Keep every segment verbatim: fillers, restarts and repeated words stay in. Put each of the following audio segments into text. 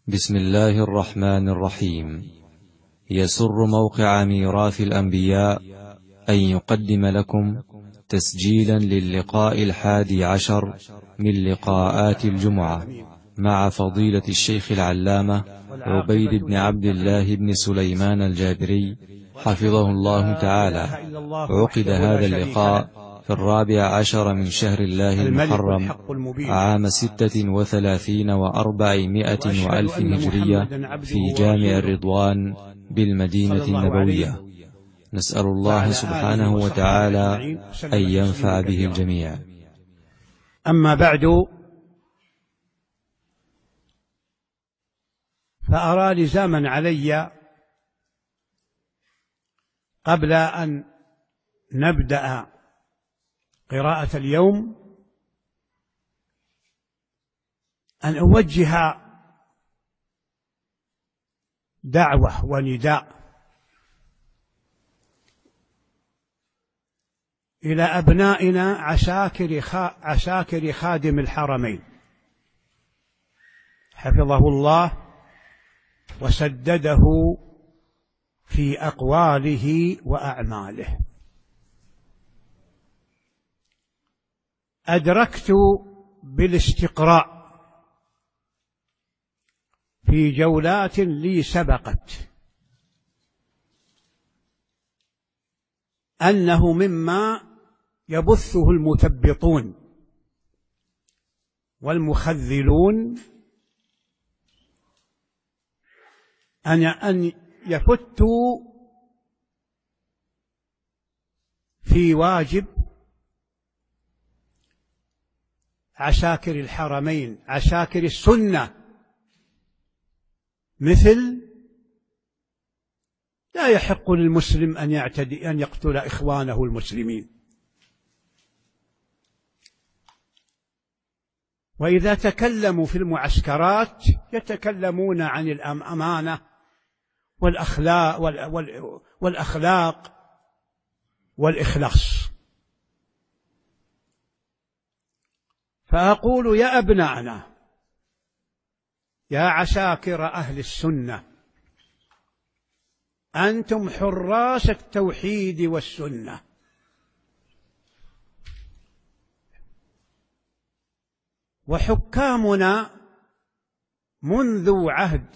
بسم الله الرحمن الرحيم. يسر موقع ميراث الأنبياء أن يقدم لكم تسجيلا للقاء الحادي عشر من لقاءات الجمعة مع فضيلة الشيخ العلامة عبيد بن عبد الله بن سليمان الجابري حفظه الله تعالى. عقد هذا اللقاء في الرابع عشر من شهر الله المحرم عام ستة وثلاثين وأربعمائة وألف هجرية في جامع الرضوان بالمدينة النبوية. نسأل الله سبحانه وتعالى أن ينفع به الجميع. أما بعد، فأرى لزاما علي قبل أن نبدأ قراءة اليوم أن أوجه دعوة ونداء إلى أبنائنا عساكر عساكر خادم الحرمين حفظه الله وسدده في أقواله وأعماله. أدركت بالاستقراء في جولات لي سبقت أنه مما يبثه المثبطون والمخذلون أن أن يفتوا في واجب عساكر الحرمين، عساكر السنة، مثل لا يحق للمسلم أن يعتدي أن يقتل إخوانه المسلمين. وإذا تكلموا في المعسكرات يتكلمون عن الأمانة والأخلاق والأخلاق والإخلاص. فأقول يا أبنائنا، يا عساكر أهل السنة، أنتم حراس التوحيد والسنة، وحكامنا منذ عهد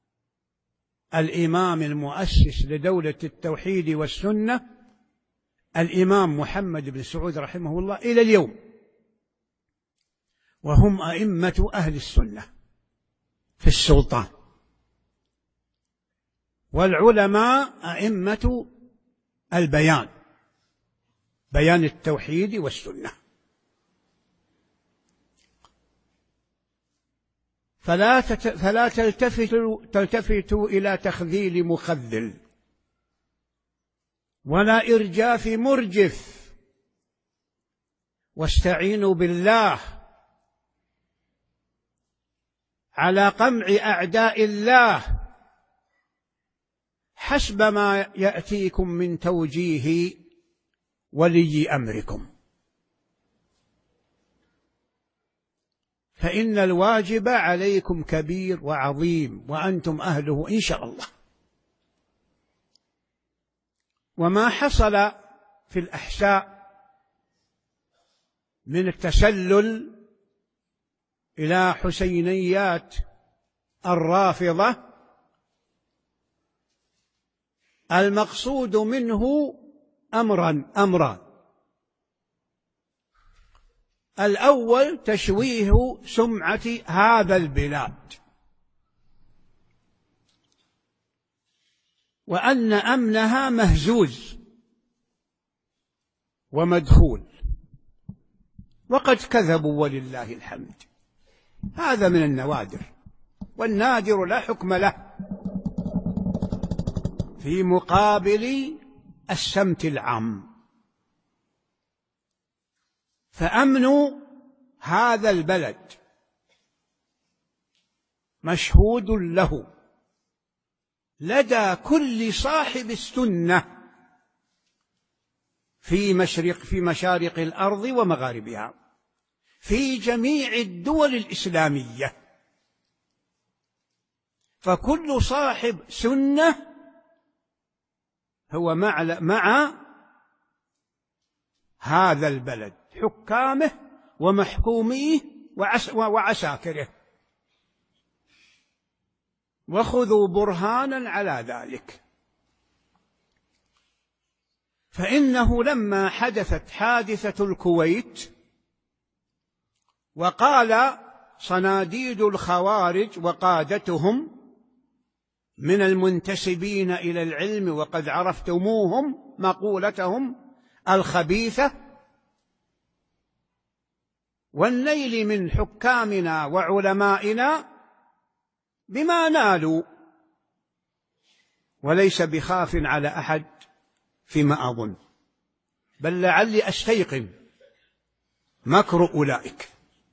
الإمام المؤسس لدولة التوحيد والسنة الإمام محمد بن سعود رحمه الله إلى اليوم، وهم أئمة أهل السنة في السلطان، والعلماء أئمة البيان، بيان التوحيد والسنة. فلا فلا تلتفتوا تلتفتوا إلى تخذيل مخذل ولا إرجاف مرجف، واستعينوا بالله على قمع أعداء الله حسب ما يأتيكم من توجيه ولي أمركم، فإن الواجب عليكم كبير وعظيم وأنتم أهله إن شاء الله. وما حصل في الأحساء من التسلل إلى حسينيات الرافضة المقصود منه أمرا أمران: الأول تشويه سمعة هذا البلاد، وأن أمنها مهزوز ومدخول، وقد كذبوا ولله الحمد. هذا من النوادر، والنادر لا حكم له في مقابل السمت العام. فأمن هذا البلد مشهود له لدى كل صاحب السنة في مشرق في مشارق الأرض ومغاربها، في جميع الدول الإسلامية. فكل صاحب سنة هو مع, مع هذا البلد، حكامه ومحكوميه وعساكره، وخذوا برهانا على ذلك. فإنه لما حدثت حادثة الكويت وقال صناديد الخوارج وقادتهم من المنتسبين إلى العلم وقد عرفتموهم مقولتهم الخبيثة، والنيل من حكامنا وعلمائنا بما نالوا، وليس بخاف على أحد فيما أظن، بل لعلي أستيقن مكر أولئك.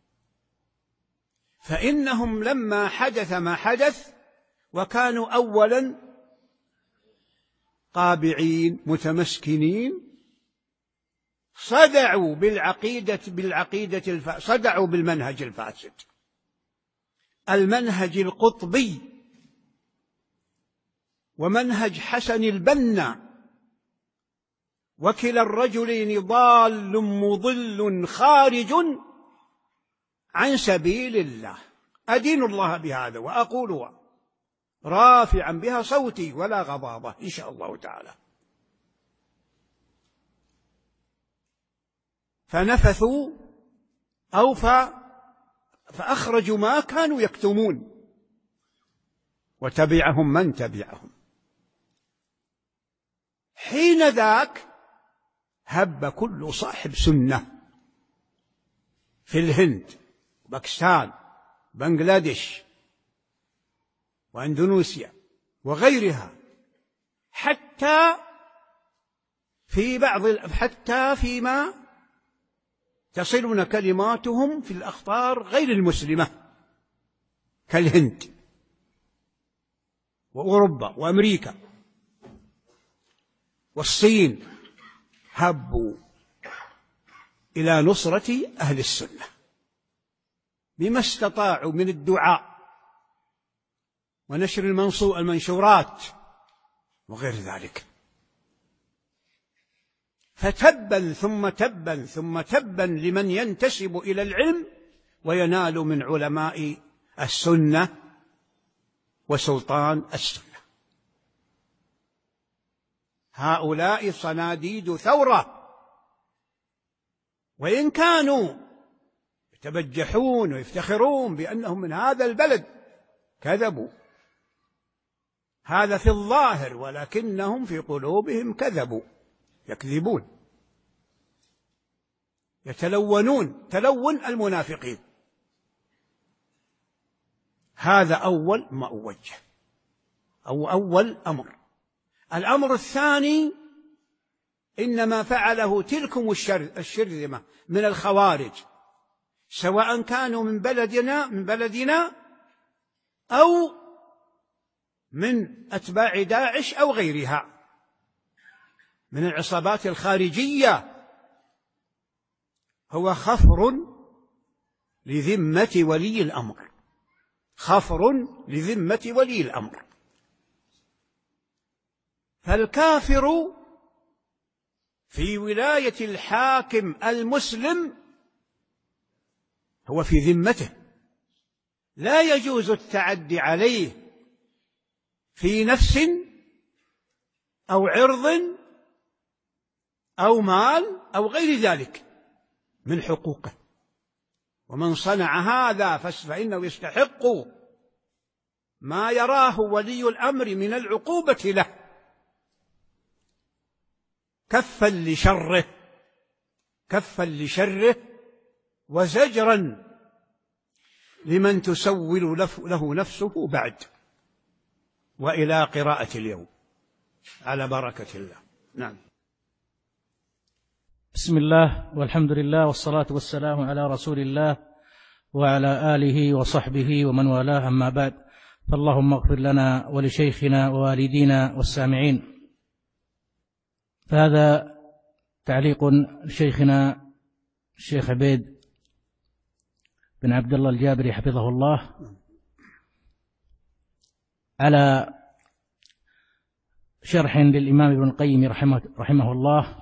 فإنهم لما حدث ما حدث وكانوا أولا قابعين متمسكنين، صدعوا بالعقيدة بالعقيدة الف... صدعوا بالمنهج الفاسد، المنهج القطبي ومنهج حسن البنا، وكلا الرجلين ضال مضل خارج عن سبيل الله. أدين الله بهذا وأقولها رافعا بها صوتي ولا غضاضة إن شاء الله تعالى. فنفثوا أو فأخرجوا ما كانوا يكتمون، وتبعهم من تبعهم. حين ذاك هب كل صاحب سنة في الهند، باكستان، بنغلاديش، وأندونيسيا وغيرها، حتى في بعض حتى فيما تصلنا كلماتهم في الأخطار غير المسلمة كالهند وأوروبا وأمريكا والصين، هبوا إلى نصرة أهل السنة بما استطاعوا من الدعاء ونشر المنشورات وغير ذلك. فتبا ثم تبا ثم تبا لمن ينتسب إلى العلم وينال من علماء السنة وسلطان السنة. هؤلاء صناديد ثورة، وإن كانوا يتبجحون ويفتخرون بأنهم من هذا البلد كذبوا، هذا في الظاهر، ولكنهم في قلوبهم كذبوا، يكذبون، يتلونون تلون المنافقين. هذا أول ما أوجه أو أول أمر. الأمر الثاني، إنما فعله تلكم الشرذمة من الخوارج، سواء كانوا من بلدنا من بلدنا أو من أتباع داعش أو غيرها من العصابات الخارجية، هو خفر لذمة ولي الأمر، خفر لذمة ولي الأمر. فالكافر في ولاية الحاكم المسلم هو في ذمته، لا يجوز التعدي عليه في نفس أو عرض أو مال أو غير ذلك من حقوقه. ومن صنع هذا فإنه يستحق ما يراه ولي الأمر من العقوبة له، كفا لشره كفا لشره وزجرا لمن تسول له نفسه بعد. وإلى قراءة اليوم على بركة الله. نعم. بسم الله والحمد لله والصلاة والسلام على رسول الله وعلى آله وصحبه ومن والاه، أما بعد، فاللهم اغفر لنا ولشيخنا ووالدينا والسامعين. فهذا تعليق شيخنا الشيخ عبيد بن عبد الله الجابري حفظه الله على شرح للإمام ابن القيم رحمه, رحمه الله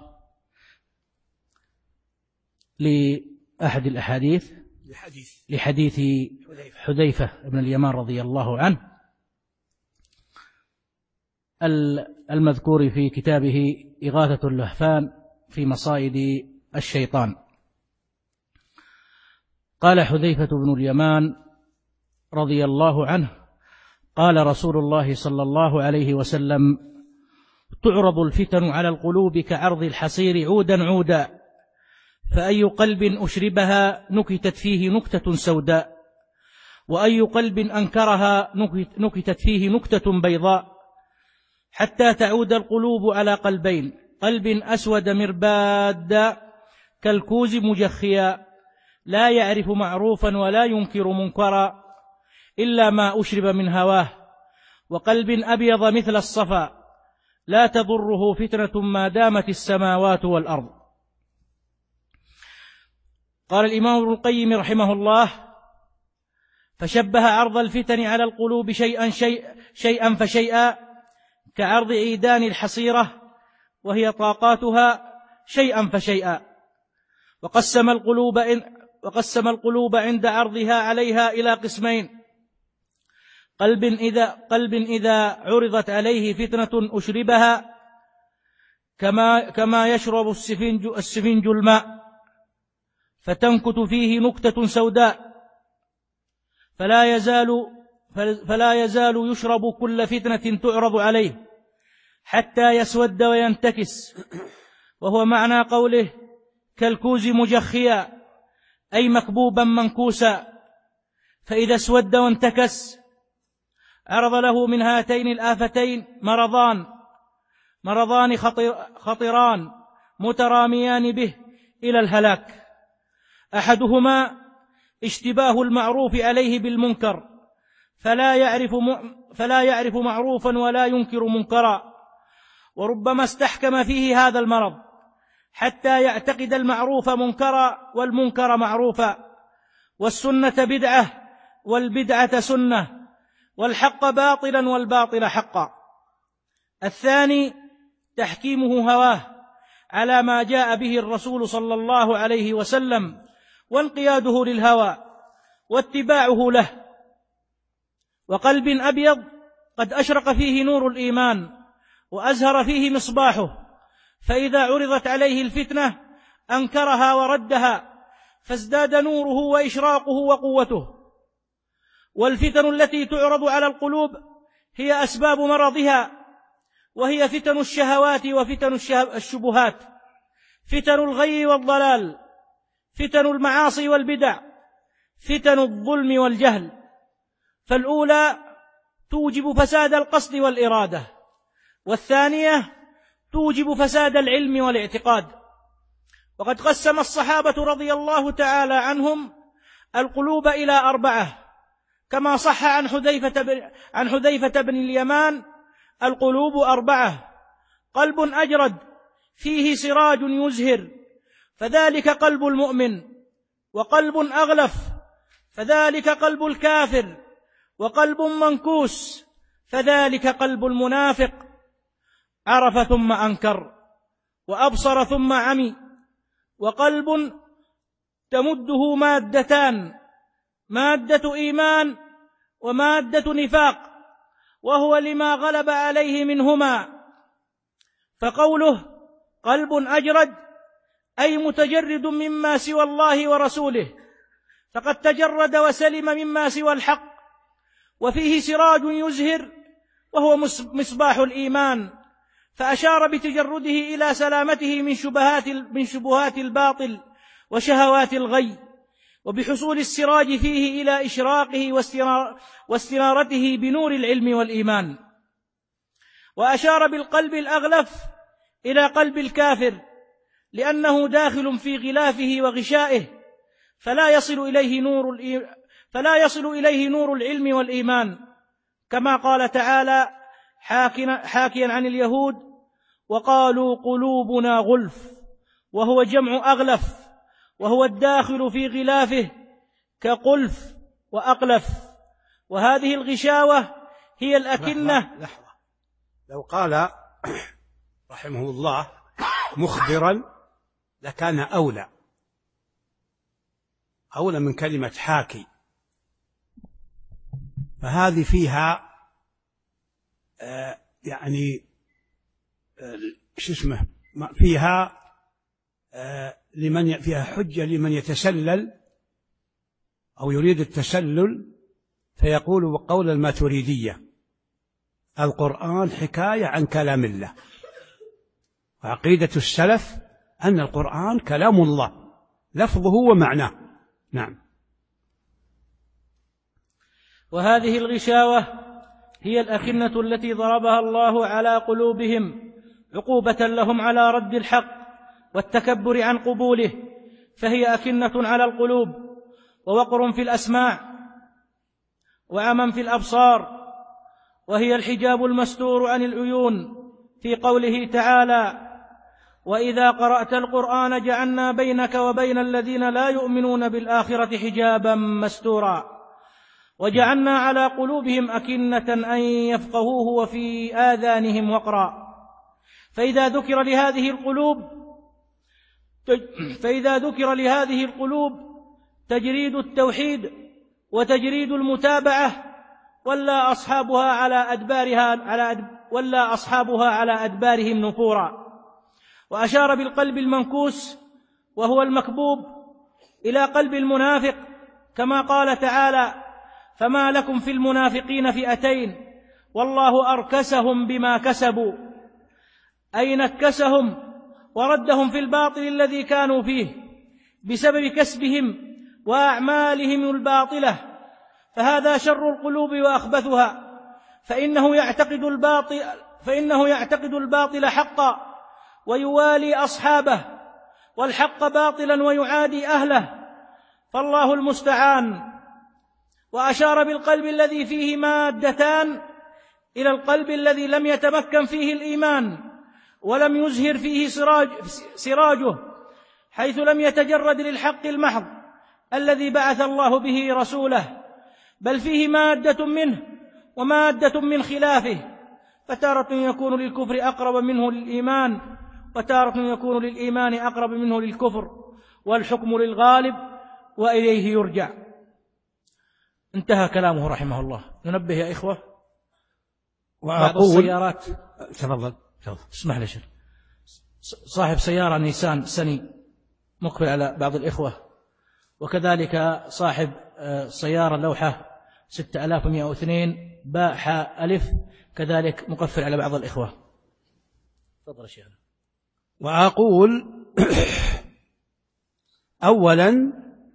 لأحد الأحاديث لحديث, لحديث حذيفة بن اليمان رضي الله عنه المذكور في كتابه إغاثة اللهفان في مصائد الشيطان. قال حذيفة بن اليمان رضي الله عنه قال رسول الله صلى الله عليه وسلم: تعرض الفتن على القلوب كعرض الحصير عودا عودا، فأي قلب أشربها نكتت فيه نكتة سوداء، وأي قلب أنكرها نكتت فيه نكتة بيضاء، حتى تعود القلوب على قلبين: قلب أسود مرباد كالكوز مجخيا لا يعرف معروفا ولا ينكر منكرا إلا ما أشرب من هواه، وقلب أبيض مثل الصفا لا تضره فتنة ما دامت السماوات والأرض. قال الإمام ابن القيم رحمه الله: فشبه عرض الفتن على القلوب شيئا, شيء شيئا فشيئا كعرض عيدان الحصيرة، وهي طاقاتها شيئا فشيئا، وقسم القلوب, إن وقسم القلوب عند عرضها عليها إلى قسمين: قلب إذا, قلب إذا عرضت عليه فتنة أشربها كما, كما يشرب السفنج, السفنج الماء، فتنكت فيه نكتة سوداء، فلا يزال, فلا يزال يشرب كل فتنة تعرض عليه حتى يسود وينتكس، وهو معنى قوله كالكوز مجخيا، أي مكبوبا منكوسا، فإذا اسود وانتكس عرض له من هاتين الآفتين مرضان مرضان خطر خطران متراميان به إلى الهلاك: أحدهما اشتباه المعروف عليه بالمنكر، فلا يعرف فلا يعرف معروفا ولا ينكر منكرا، وربما استحكم فيه هذا المرض حتى يعتقد المعروف منكرا والمنكر معروفا، والسنة بدعة والبدعة سنة، والحق باطلا والباطل حقا. الثاني تحكيمه هواه على ما جاء به الرسول صلى الله عليه وسلم، وانقياده للهوى واتباعه له. وقلب أبيض قد أشرق فيه نور الإيمان وأزهر فيه مصباحه، فإذا عرضت عليه الفتنة أنكرها وردها، فازداد نوره وإشراقه وقوته. والفتن التي تعرض على القلوب هي أسباب مرضها، وهي فتن الشهوات وفتن الشبهات، فتن الغي والضلال، فتن المعاصي والبدع، فتن الظلم والجهل. فالأولى توجب فساد القصد والإرادة، والثانية توجب فساد العلم والاعتقاد. وقد قسم الصحابة رضي الله تعالى عنهم القلوب إلى أربعة، كما صح عن حذيفة بن, عن حذيفة بن اليمان: القلوب أربعة: قلب أجرد فيه سراج يزهر فذلك قلب المؤمن، وقلب أغلف فذلك قلب الكافر، وقلب منكوس فذلك قلب المنافق. عرف ثم أنكر، وأبصر ثم عمي. وقلب تمده مادتان: مادة إيمان ومادة نفاق، وهو لما غلب عليه منهما. فقوله قلب أجرد أي متجرد مما سوى الله ورسوله، فقد تجرد وسلم مما سوى الحق. وفيه سراج يزهر وهو مصباح الإيمان، فأشار بتجرده إلى سلامته من شبهات من شبهات الباطل وشهوات الغي، وبحصول السراج فيه إلى إشراقه واستنارته بنور العلم والإيمان. وأشار بالقلب الأغلف إلى قلب الكافر، لأنه داخل في غلافه وغشائه، فلا يصل إليه نور فلا يصل إليه نور العلم والإيمان، كما قال تعالى حاكيا عن اليهود: وقالوا قلوبنا غلف، وهو جمع أغلف، وهو الداخل في غلافه كقلف وأقلف. وهذه الغشاوة هي الأكنة. لحظة, لحظة. لو قال رحمه الله مخبرا لكان أولى أولى من كلمة حاكي، فهذه فيها آه يعني آه شو اسمه فيها آه لمن فيها حجة لمن يتسلل أو يريد التسلل، فيقول قول الماتريدية القرآن حكاية عن كلام الله، وعقيدة السلف أن القرآن كلام الله لفظه ومعناه. نعم. وهذه الغشاوة هي الأكنة التي ضربها الله على قلوبهم عقوبة لهم على رد الحق والتكبر عن قبوله، فهي أكنة على القلوب ووقر في الأسماع وعمى في الأبصار، وهي الحجاب المستور عن العيون في قوله تعالى: وإذا قرأت القرآن جعلنا بينك وبين الذين لا يؤمنون بالآخرة حجابا مستورا، وجعلنا على قلوبهم أكنة أن يفقهوه وفي آذانهم وقرا. فإذا ذكر لهذه القلوب فإذا ذكر لهذه القلوب تجريد التوحيد وتجريد المتابعة ولا أصحابها على أدبارها على أدب ولا أصحابها على أدبارهم نفورا. وأشار بالقلب المنكوس وهو المكبوب إلى قلب المنافق، كما قال تعالى: فما لكم في المنافقين فئتين والله أركسهم بما كسبوا، أي نكسهم وردهم في الباطل الذي كانوا فيه بسبب كسبهم وأعمالهم الباطلة، فهذا شر القلوب وأخبثها، فإنه يعتقد الباطل فإنه يعتقد الباطل حقا ويوالي أصحابه، والحق باطلا ويعادي أهله، فالله المستعان. وأشار بالقلب الذي فيه مادتان إلى القلب الذي لم يتمكن فيه الإيمان ولم يزهر فيه سراج سراجه، حيث لم يتجرد للحق المحض الذي بعث الله به رسوله، بل فيه مادة منه ومادة من خلافه، فتارة يكون للكفر أقرب منه للإيمان، وتارة يكون للإيمان أقرب منه للكفر، والحكم للغالب وإليه يرجع. انتهى كلامه رحمه الله. ننبه يا إخوة، بعض السيارات تفضل اسمح لي شيخ، صاحب سيارة نيسان سني مقبل على بعض الإخوة، وكذلك صاحب سيارة لوحة ستة آلاف ومئة واثنين باء حاء ألف كذلك مقفل على بعض الإخوة. تفضل شيخ. وأقول أولا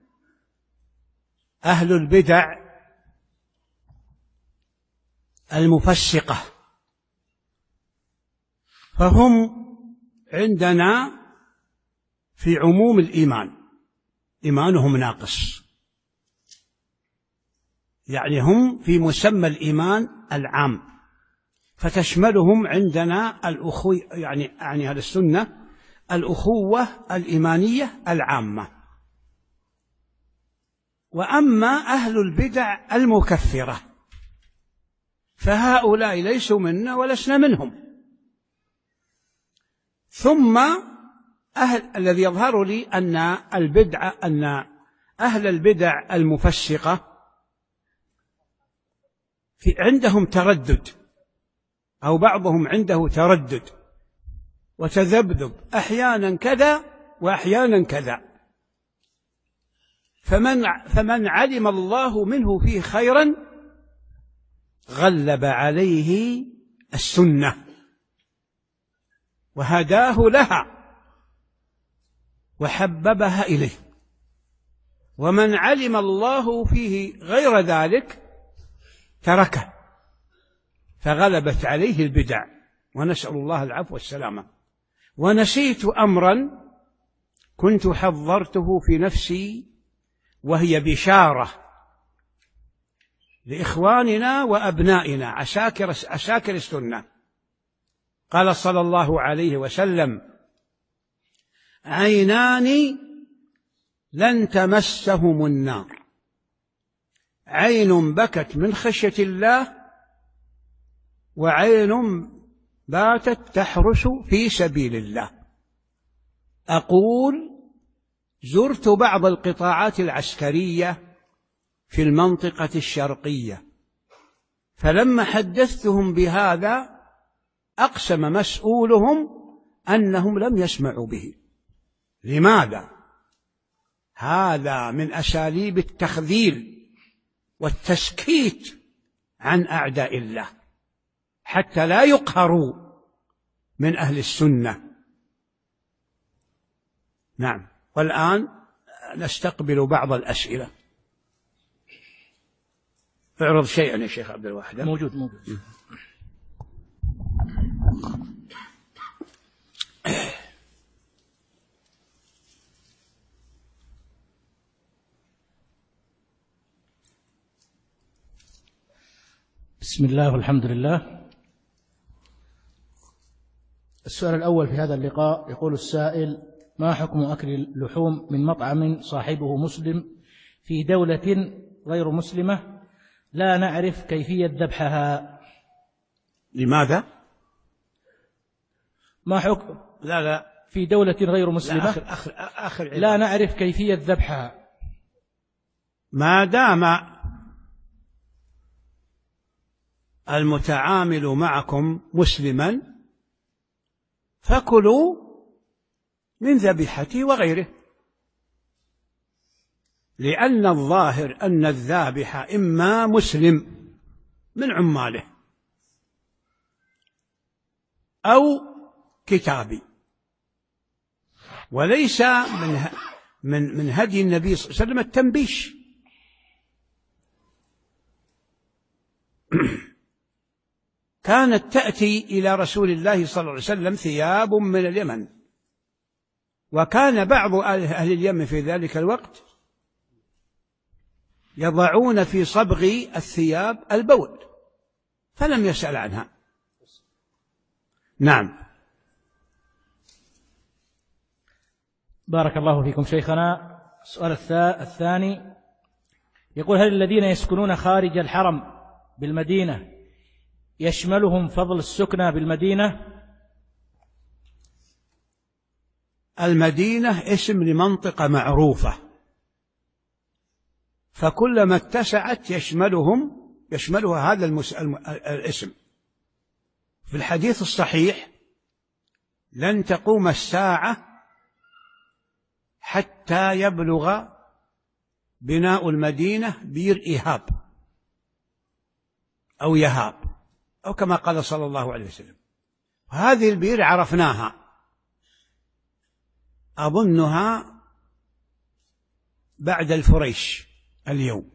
أهل البدع المفسقة فهم عندنا في عموم الإيمان إيمانهم ناقص، يعني هم في مسمى الإيمان العام، فتشملهم عندنا الأخوة، يعني يعني أهل السنة الأخوة الإيمانية العامة. وأما أهل البدع المكفرة فهؤلاء ليسوا منا ولسنا منهم. ثم أهل الذي يظهر لي أن البدع أن أهل البدع المفسقة في عندهم تردد، أو بعضهم عنده تردد وتذبذب، أحيانا كذا وأحيانا كذا، فمن فمن علم الله منه فيه خيرا غلب عليه السنة وهداه لها وحببها إليه، ومن علم الله فيه غير ذلك تركه فغلبت عليه البدع، ونسأل الله العفو والسلامة. ونسيت أمرا كنت حضرته في نفسي، وهي بشارة لإخواننا وأبنائنا عساكر عساكر السنة. قال صلى الله عليه وسلم: عينان لن تمسهم النار، عين بكت من خشية الله وعين باتت تحرس في سبيل الله. أقول زرت بعض القطاعات العسكرية في المنطقة الشرقية، فلما حدثتهم بهذا أقسم مسؤولهم أنهم لم يسمعوا به. لماذا؟ هذا من أساليب التخذيل والتسكيت عن أعداء الله حتى لا يقهروا من أهل السنة. نعم. والآن نستقبل بعض الأسئلة. اعرض شيئا يا شيخ عبد الواحد. موجود موجود. بسم الله والحمد لله. السؤال الأول في هذا اللقاء، يقول السائل: ما حكم أكل اللحوم من مطعم صاحبه مسلم في دولة غير مسلمة لا نعرف كيفية ذبحها؟ لماذا؟ ما حكم لا لا في دولة غير مسلمة لا آخر آخر آخر لا نعرف كيفية ذبحها. ما دام المتعامل معكم مسلما فكلوا من ذبيحته وغيره، لأن الظاهر أن الذابح إما مسلم من عماله أو كتابي، وليس من من من هدي النبي صلى الله عليه وسلم التنبيش. كانت تأتي إلى رسول الله صلى الله عليه وسلم ثياب من اليمن، وكان بعض أهل اليمن في ذلك الوقت يضعون في صبغ الثياب البول، فلم يسأل عنها. نعم. بارك الله فيكم شيخنا. السؤال الثاني يقول: هل الذين يسكنون خارج الحرم بالمدينة يشملهم فضل السكنى بالمدينة؟ المدينة اسم لمنطقة معروفة، فكلما اتسعت يشملهم يشملها هذا المس... الاسم. في الحديث الصحيح: لن تقوم الساعة حتى يبلغ بناء المدينة بير إيهاب أو يهاب، أو كما قال صلى الله عليه وسلم. هذه البير عرفناها، أظنها بعد الفريش اليوم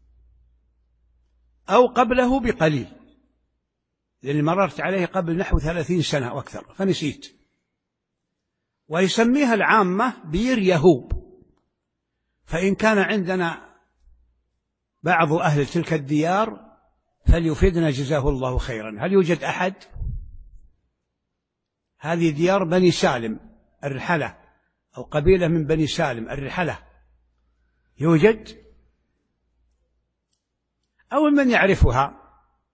أو قبله بقليل، لأني مررت عليه قبل نحو ثلاثين سنة أو أكثر فنسيت. ويسميها العامة بير يهوب. فإن كان عندنا بعض أهل تلك الديار فليفيدنا جزاه الله خيرا. هل يوجد أحد؟ هذه ديار بني سالم الرحلة، أو قبيلة من بني سالم الرحلة، يوجد أو من يعرفها؟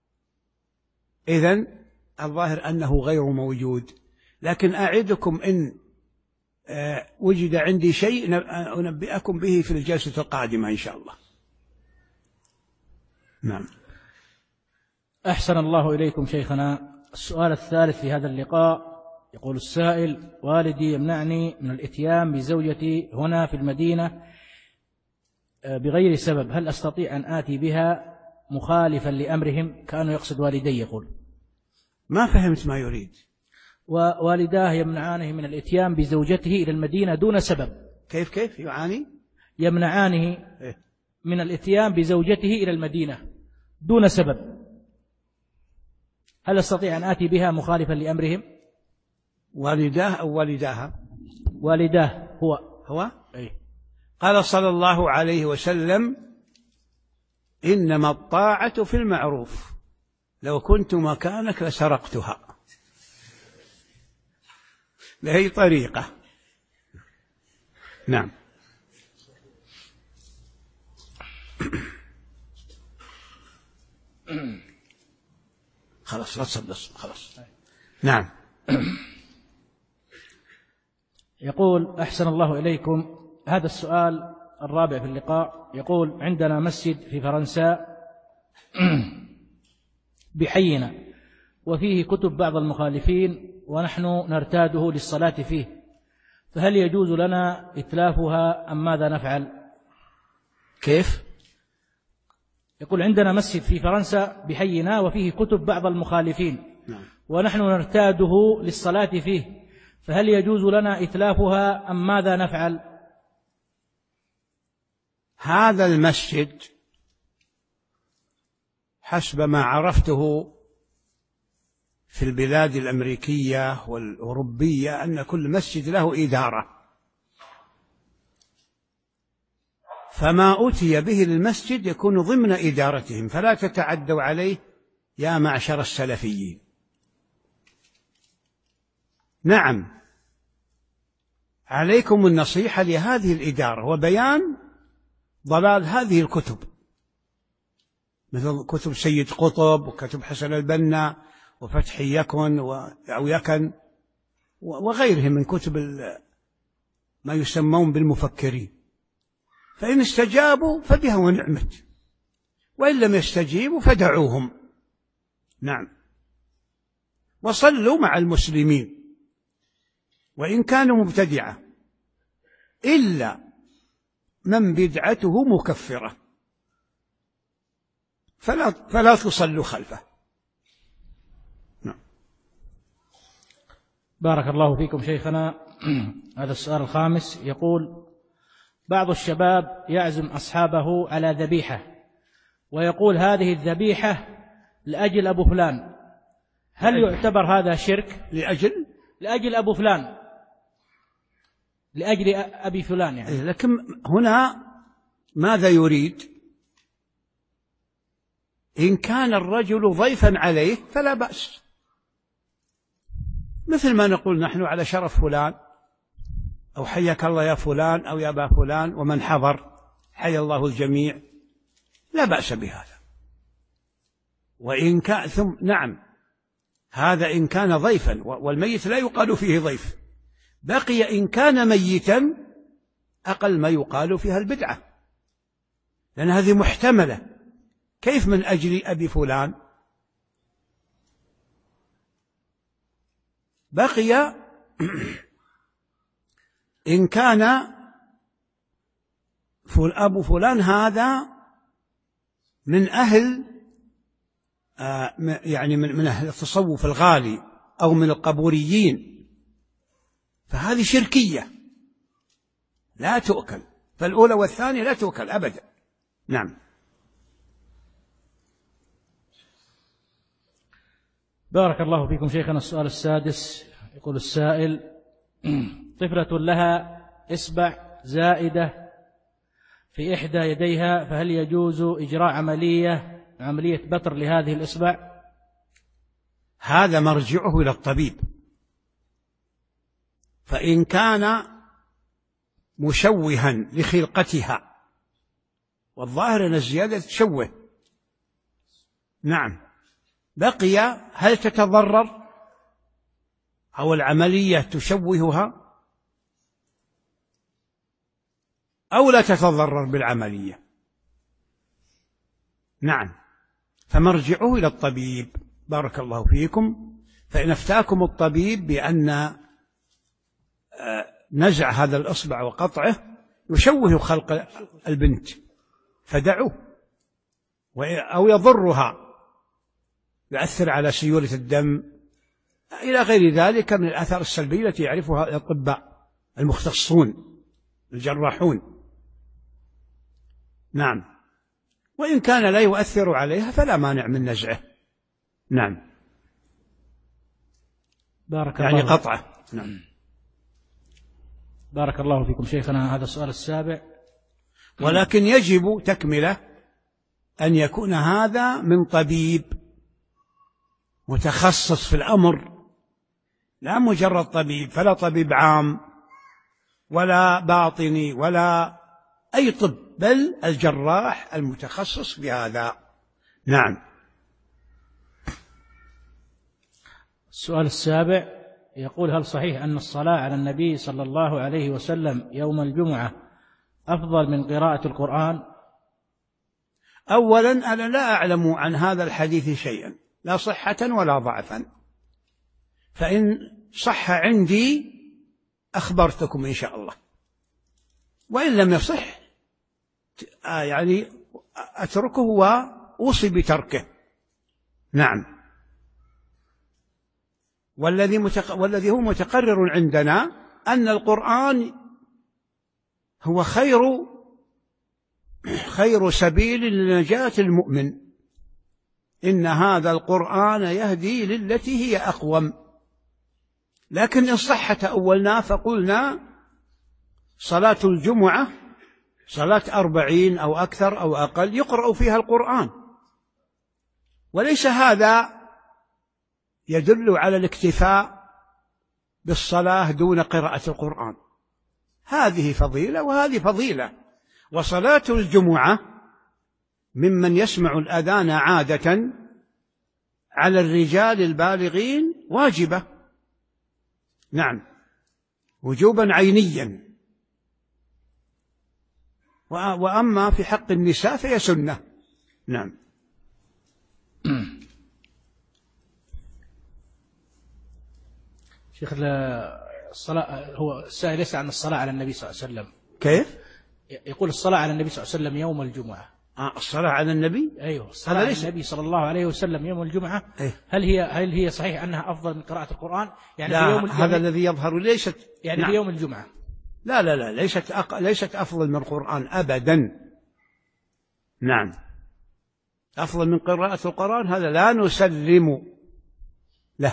إذن الظاهر أنه غير موجود، لكن أعدكم إن وجد عندي شيء أنبئكم به في الجلسة القادمة إن شاء الله. نعم. أحسن الله إليكم شيخنا. السؤال الثالث في هذا اللقاء، يقول السائل: والدي يمنعني من الإتيان بزوجتي هنا في المدينة بغير سبب، هل أستطيع أن آتي بها مخالفا لأمرهم؟ كانوا يقصد والدي. يقول ما فهمت ما يريد. ووالداه يمنعانه من الإتيان بزوجته إلى المدينة دون سبب. كيف كيف يعاني؟ يمنعانه من الإتيان بزوجته إلى المدينة دون سبب، هل أستطيع أن آتي بها مخالفا لأمرهم؟ والداه أو والداها؟ والداه. هو هو أي. قال صلى الله عليه وسلم: إنما الطاعة في المعروف، لو كنت مكانك لسرقتها. لهي طريقة. نعم. خلاص لا تصب خلاص. نعم. يقول أحسن الله إليكم، هذا السؤال الرابع في اللقاء. يقول عندنا مسجد في فرنسا بحينا وفيه كتب بعض المخالفين ونحن نرتاده للصلاة فيه، فهل يجوز لنا إتلافها أم ماذا نفعل؟ كيف؟ يقول عندنا مسجد في فرنسا بحينا وفيه كتب بعض المخالفين نعم. ونحن نرتاده للصلاة فيه، فهل يجوز لنا إتلافها أم ماذا نفعل؟ هذا المسجد حسب ما عرفته في البلاد الأمريكية والأوروبية أن كل مسجد له إدارة، فما أتي به للمسجد يكون ضمن إدارتهم، فلا تتعدوا عليه يا معشر السلفيين. نعم، عليكم النصيحة لهذه الإدارة وبيان ضلال هذه الكتب، مثل كتب سيد قطب وكتب حسن البنا وفتحي يكن أو يكن وغيرهم من كتب ما يسمون بالمفكرين، فإن استجابوا فبها ونعمت، وإن لم يستجيبوا فدعوهم. نعم، وصلوا مع المسلمين وإن كانوا مبتدعة، إلا من بدعته مكفرة فلا, فلا تصلوا خلفه. نعم. بارك الله فيكم شيخنا. هذا السؤال الخامس يقول بعض الشباب يعزم أصحابه على ذبيحة ويقول هذه الذبيحة لأجل أبو فلان، هل يعتبر هذا شرك؟ لأجل لأجل أبو فلان، لأجل أبي فلان يعني. لكن هنا ماذا يريد؟ إن كان الرجل ضيفا عليه فلا بأس، مثل ما نقول نحن على شرف فلان أو حياك الله يا فلان أو يا أبا فلان ومن حضر حيا الله الجميع، لا بأس بهذا. وإن كان ثم نعم، هذا إن كان ضيفا، والميت لا يقال فيه ضيف. بقي إن كان ميتا أقل ما يقال فيها البدعة، لأن هذه محتملة. كيف من أجل أبي فلان؟ بقي إن كان أبو فلان هذا من أهل يعني من أهل التصوف الغالي أو من القبوريين، فهذه شركية لا تؤكل، فالأولى والثانية لا تؤكل أبدا. نعم. بارك الله فيكم شيخنا. السؤال السادس يقول السائل طفلة لها إصبع زائدة في إحدى يديها، فهل يجوز إجراء عملية عملية بتر لهذه الإصبع؟ هذا مرجعه إلى الطبيب، فإن كان مشوها لخلقتها، والظاهر أن الزيادة تشوه، نعم، بقي هل تتضرر أو العملية تشوهها أو لا تتضرر بالعملية؟ نعم، فمرجعه إلى الطبيب. بارك الله فيكم. فإن افتاكم الطبيب بأن نزع هذا الإصبع وقطعه يشوه خلق البنت فدعوه، أو يضرها، يؤثر على سيولة الدم إلى غير ذلك من الآثار السلبية التي يعرفها الأطباء المختصون الجراحون. نعم، وإن كان لا يؤثر عليها فلا مانع من نزعه. نعم، بارك يعني الله قطعه. نعم. بارك الله فيكم شيخنا. هذا السؤال السابع، ولكن يجب تكملة أن يكون هذا من طبيب متخصص في الأمر، لا مجرد طبيب، فلا طبيب عام ولا باطني ولا أي طب، بل الجراح المتخصص بهذا. نعم. السؤال السابع يقول: هل صحيح أن الصلاة على النبي صلى الله عليه وسلم يوم الجمعة أفضل من قراءة القرآن؟ أولا أنا لا أعلم عن هذا الحديث شيئا، لا صحة ولا ضعفا، فإن صح عندي أخبرتكم إن شاء الله، وإن لم يصح يعني أتركه وأوصي بتركه. نعم. والذي, متق... والذي هو متقرر عندنا أن القرآن هو خير خير سبيل لنجاة المؤمن، إن هذا القرآن يهدي للتي هي أقوم. لكن إن صح تأولنا فقلنا صلاة الجمعة صلاة أربعين أو أكثر أو أقل يقرأ فيها القرآن، وليس هذا يدل على الاكتفاء بالصلاة دون قراءة القرآن. هذه فضيلة وهذه فضيلة. وصلاة الجمعة ممن يسمع الأذان عادة على الرجال البالغين واجبة، نعم، وجوبا عينيا. وأما في حق النساء فهي سنة. نعم. شيخ الصلاة، هو السائل يسأل عن الصلاة على النبي صلى الله عليه وسلم. كيف؟ يقول الصلاة على النبي صلى الله عليه وسلم يوم الجمعة. آه الصلاة على النبي؟ أيوه، الصلاة على النبي صلى الله عليه وسلم يوم الجمعة. أيه؟ هل هي هل هي صحيح أنها أفضل من قراءة القرآن؟ يعني لا، في يوم هذا الذي يظهر ليست يعني نعم. في يوم الجمعة لا لا لا ليست أق... ليست أفضل من القرآن أبدا. نعم، أفضل من قراءة القرآن هذا لا نسلم له.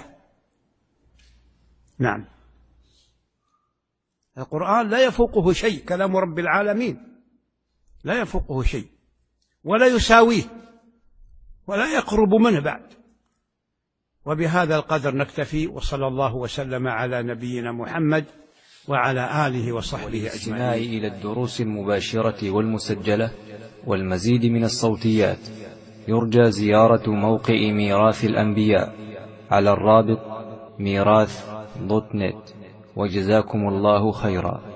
نعم، القرآن لا يفوقه شيء، كلام رب العالمين لا يفوقه شيء ولا يساويه ولا يقرب منه بعد. وبهذا القدر نكتفي، وصلى الله وسلم على نبينا محمد وعلى آله وصحبه أجمعين. إلى الدروس المباشرة والمسجلة والمزيد من الصوتيات يرجى زيارة موقع ميراث الأنبياء على الرابط ميراث دوت نت. وجزاكم الله خيرا.